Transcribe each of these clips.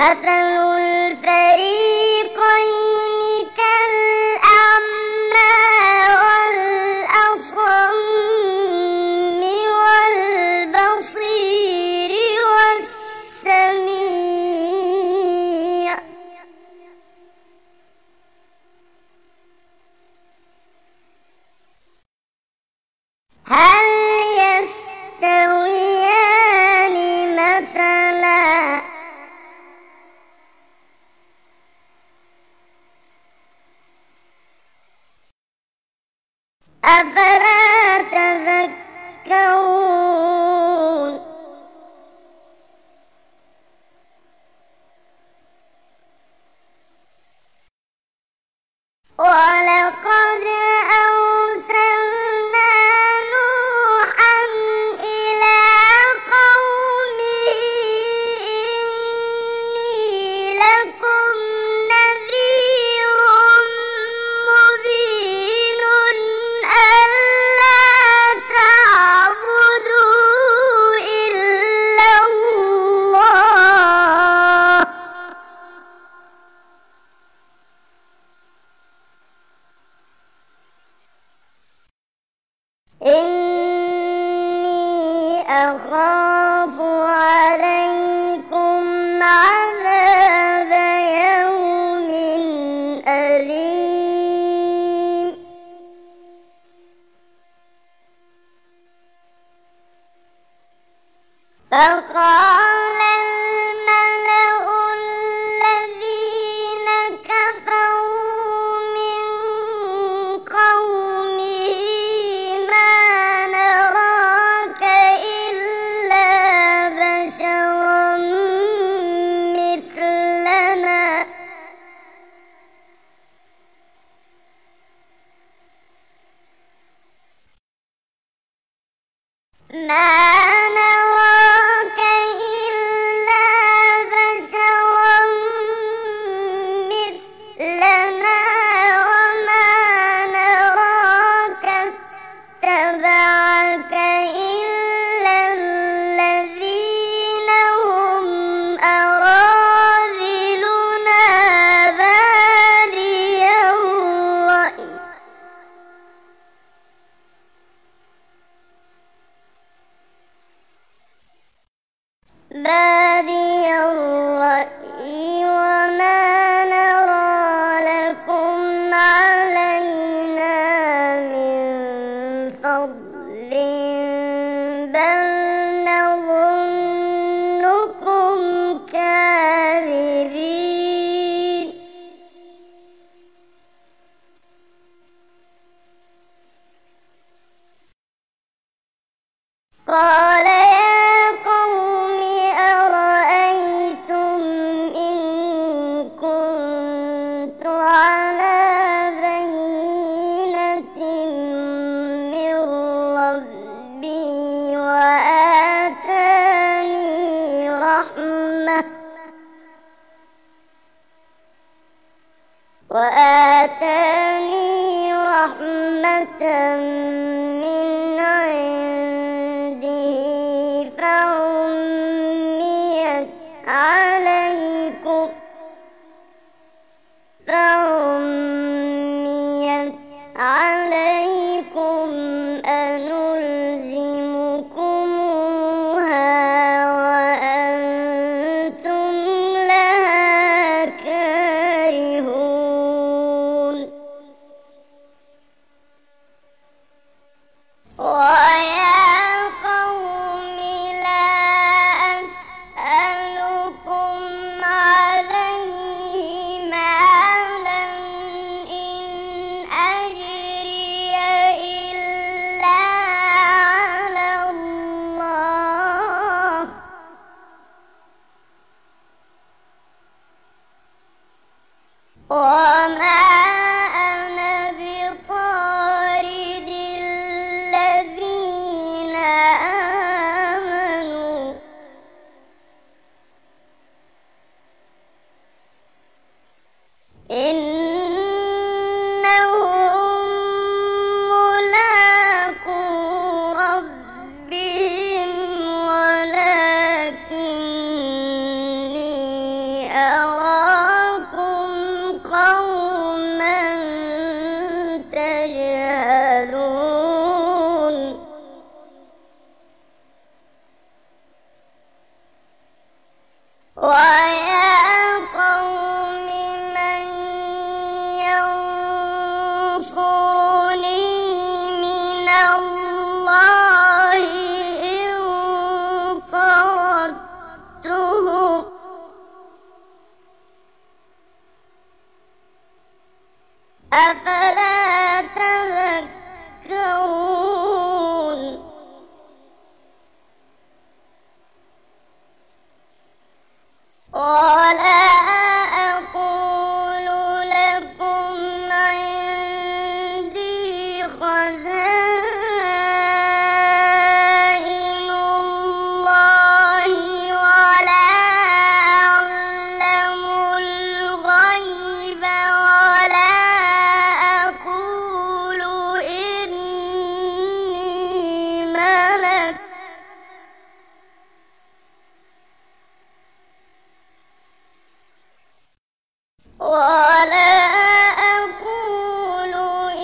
مثل الفريقين كالأعمى والأصم والبصير والسميع هل يستويان مثلا أفلا تذكرون ولقد أرسلنا نوحا إلى قومه إني لكم نذير مبين ألا تعبدوا إلا الله إني أخاف عليكم عذاب يوم أليم فقال الملأ الذين كفروا من قومه ما نراك إلا بشرا مثلنا ما نراك إلا بشرا مثلنا وما نراك اتبعك إلا الذين هم أراذلنا بادي الرأي وما نرى لكم علينا من فضل بل نظنكم كاذبين قال يا قوم أرأيتم إن كنت على بينة من ربي وآتاني رحمة من عنده فعميت عليكم أنلزمكموها وأنتم لها كارهون ويا قوم لا أسألكم عليه مالا إن أجري إلا على الله وما أنا بطارد الذين آمنوا إنهم ملاقو ربهم ولكني ويا قوم من ينصرني من الله إن طردتهم أفلا تذكرون ولا أقول لكم عندي خزائن الله ولا أعلم الغيب ولا أقول إني ملك ولا أقول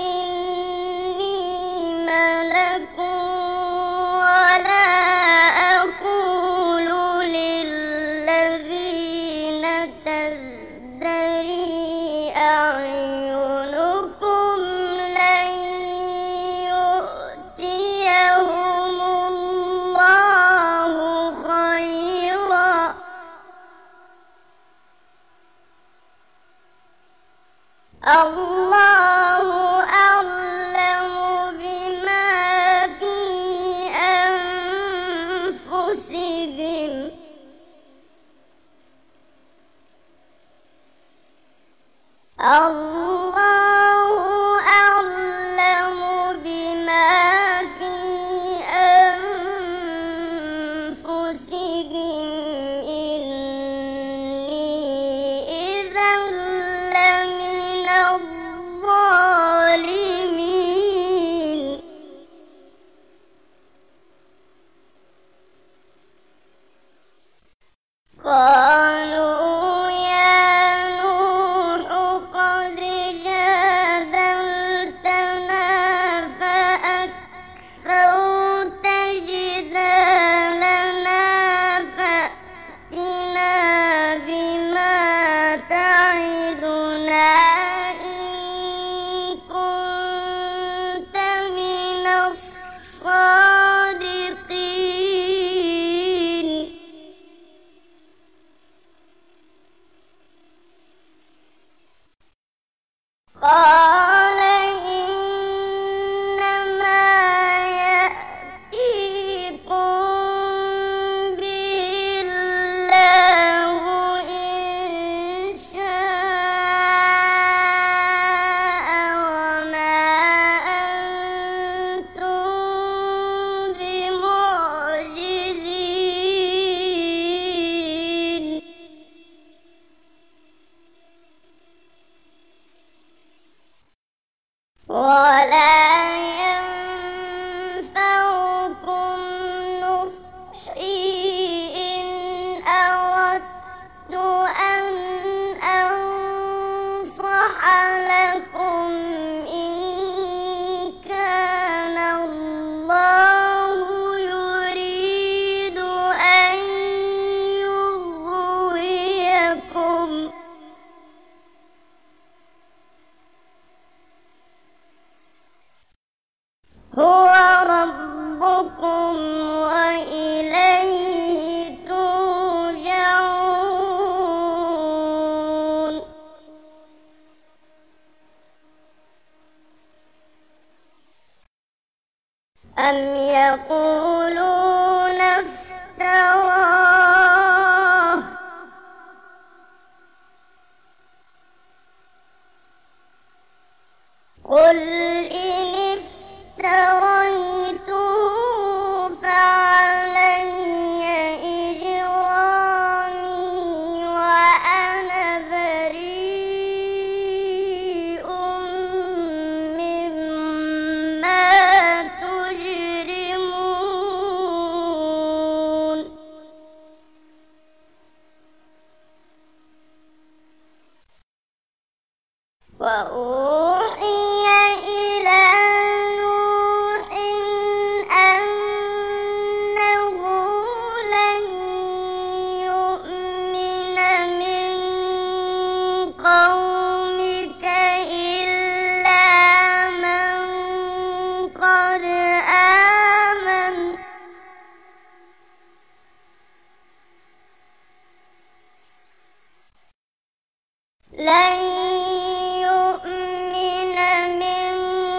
إني ملك ولا أقول للذين تزدري أعينكم لن يؤتيهم الله خيرا الله أعلم بما في أنفسهم الله أعلم بما في أنفسهم إني إذا لمن الظالمين قالوا يا نوح قد جادلتنا فأكثرت جدالنا فأتنا بما تعدنا إن كنت من الصادقين قال إنما يأتيكم به الله إن شاء وما أنتم بمعجزين ولا ينفعكم نصحي إن أردت أن أنصح لكم إن كان الله يريد أن يغويكم هو ربكم وإليه ترجعون أم يقولون افتراه قل إن افتريته فعلي إجرامي وأنا بريء مما تجرمون وأوحي إلى نوح أنه لن يؤمن لن يؤمن من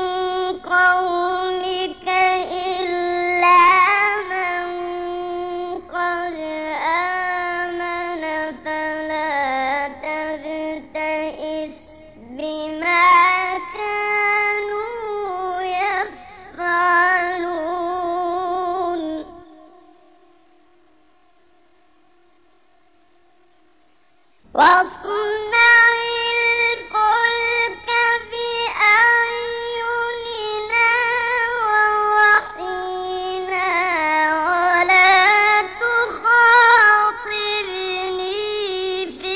قومك إلا من قد آمن فلا تبتئس بما كانوا يفعلون واصنع الفلك بأعيننا ووحينا ولا تخاطبني في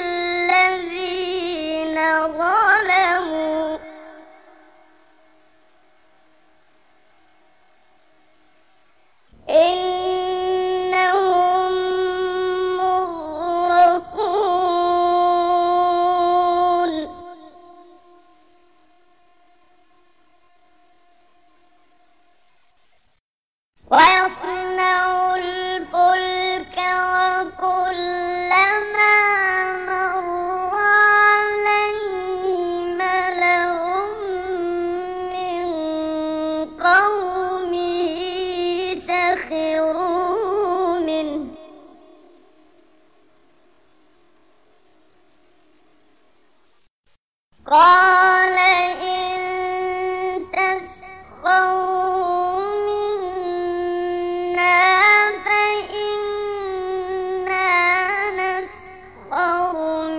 الذين ظلموا إنهم مغرقون ويصنع الفلك وكلما مر عليه ملأ من قومه سخروا منه قال إن تسخروا منا فإنا نسخر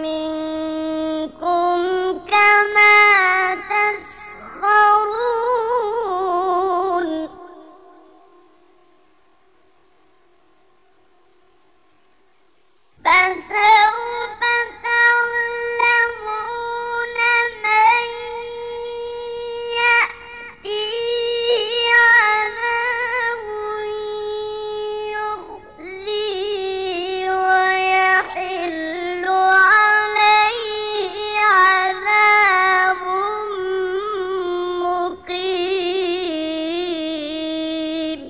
منكم كما تسخرون فسوف تعلمون من يأتيه عذاب يخزيه ويحل عليه عذاب مقيم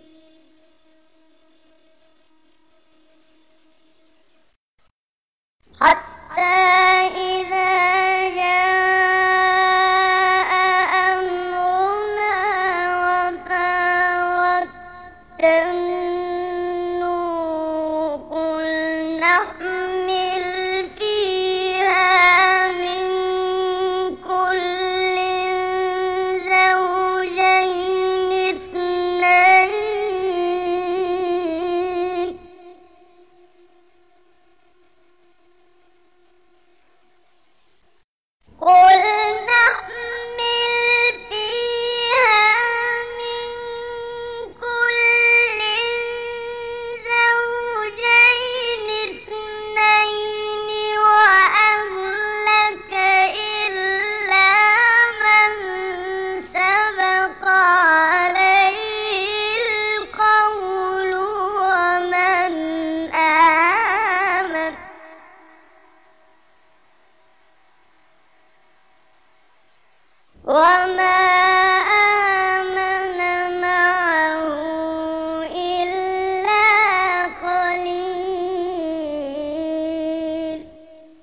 حتى إذا جاء أمرنا وفارت النور قل نحمل فيها من كل زوجين اثنين قل نحمل فيها من كل زوجين اثنين وأهلك إلا من سبق عليه القول ومن آمن وما